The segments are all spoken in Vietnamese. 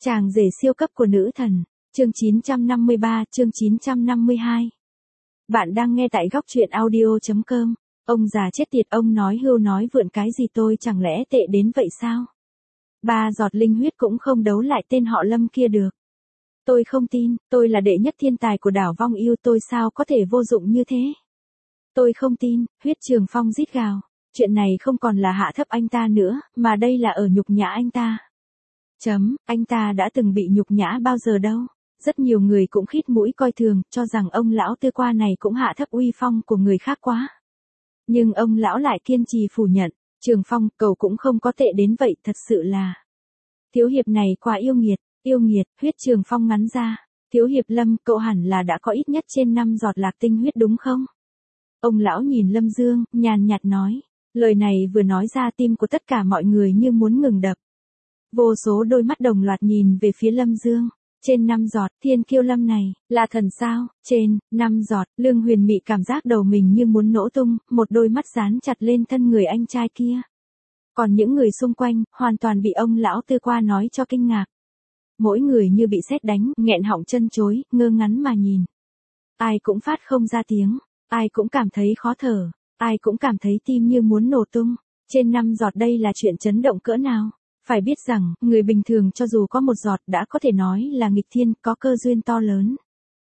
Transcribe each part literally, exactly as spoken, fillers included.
Chàng rể siêu cấp của nữ thần, chương chín trăm năm mươi ba, chương chín trăm năm mươi hai. Bạn đang nghe tại góc truyện audio chấm com. Ông già chết tiệt, ông nói hưu nói vượn cái gì, tôi chẳng lẽ tệ đến vậy sao? Ba giọt linh huyết cũng không đấu lại tên họ Lâm kia được. Tôi không tin, tôi là đệ nhất thiên tài của đảo Vong Yêu, tôi sao có thể vô dụng như thế? Tôi không tin. Huyết Trường Phong rít gào. Chuyện này không còn là hạ thấp anh ta nữa, mà đây là ở nhục nhã anh ta. Chấm, anh ta đã từng bị nhục nhã bao giờ đâu. Rất nhiều người cũng khít mũi coi thường, cho rằng ông lão tư qua này cũng hạ thấp uy phong của người khác quá. Nhưng ông lão lại kiên trì phủ nhận. Trường Phong, cậu cũng không có tệ đến vậy, thật sự là. Thiếu hiệp này quá yêu nghiệt, yêu nghiệt. Huyết Trường Phong ngắn ra. Thiếu hiệp Lâm, cậu hẳn là đã có ít nhất trên năm giọt lạc tinh huyết đúng không? Ông lão nhìn Lâm Dương, nhàn nhạt nói. Lời này vừa nói ra, tim của tất cả mọi người như muốn ngừng đập. Vô số đôi mắt đồng loạt nhìn về phía Lâm Dương. Trên năm giọt, thiên kiêu Lâm này, là thần sao? Trên, năm giọt, Lương Huyền Mị cảm giác đầu mình như muốn nổ tung, một đôi mắt dán chặt lên thân người anh trai kia. Còn những người xung quanh, hoàn toàn bị ông lão tư qua nói cho kinh ngạc. Mỗi người như bị sét đánh, nghẹn họng chân chối, ngơ ngắn mà nhìn. Ai cũng phát không ra tiếng, ai cũng cảm thấy khó thở, ai cũng cảm thấy tim như muốn nổ tung. Trên năm giọt đây là chuyện chấn động cỡ nào? Phải biết rằng, người bình thường cho dù có một giọt đã có thể nói là nghịch thiên, có cơ duyên to lớn.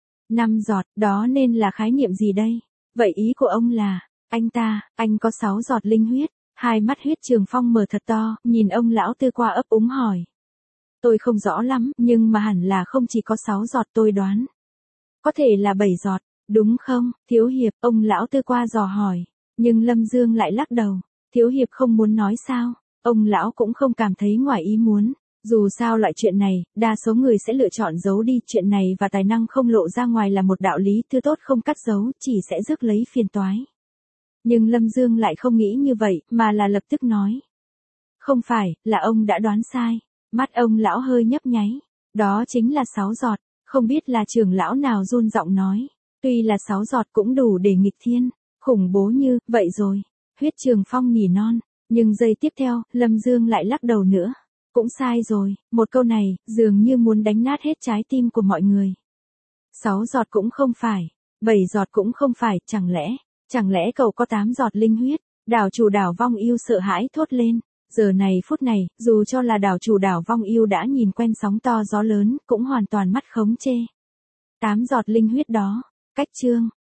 Năm giọt, đó nên là khái niệm gì đây? Vậy ý của ông là, anh ta, anh có sáu giọt linh huyết. Hai mắt Huyết Trường Phong mở thật to, nhìn ông lão tư qua ấp úng hỏi. Tôi không rõ lắm, nhưng mà hẳn là không chỉ có sáu giọt, tôi đoán. Có thể là bảy giọt, đúng không, thiếu hiệp? Ông lão tư qua dò hỏi. Nhưng Lâm Dương lại lắc đầu. Thiếu hiệp không muốn nói sao? Ông lão cũng không cảm thấy ngoài ý muốn. Dù sao loại chuyện này, đa số người sẽ lựa chọn giấu đi. Chuyện này và tài năng không lộ ra ngoài là một đạo lý, thứ tốt không cắt giấu, chỉ sẽ rước lấy phiền toái. Nhưng Lâm Dương lại không nghĩ như vậy, mà là lập tức nói. Không phải, là ông đã đoán sai. Mắt ông lão hơi nhấp nháy. Đó chính là sáu giọt. Không biết là trưởng lão nào run giọng nói. Tuy là sáu giọt cũng đủ để nghịch thiên. Khủng bố như, vậy rồi. Huyết Trường Phong nỉ non. Nhưng giây tiếp theo, Lâm Dương lại lắc đầu nữa. Cũng sai rồi, một câu này, dường như muốn đánh nát hết trái tim của mọi người. Sáu giọt cũng không phải. Bảy giọt cũng không phải, chẳng lẽ, chẳng lẽ cậu có tám giọt linh huyết? Đảo chủ đảo Vong Yêu sợ hãi thốt lên. Giờ này phút này, dù cho là đảo chủ đảo Vong Yêu đã nhìn quen sóng to gió lớn, cũng hoàn toàn mắt khống chê. Tám giọt linh huyết đó, cách chương,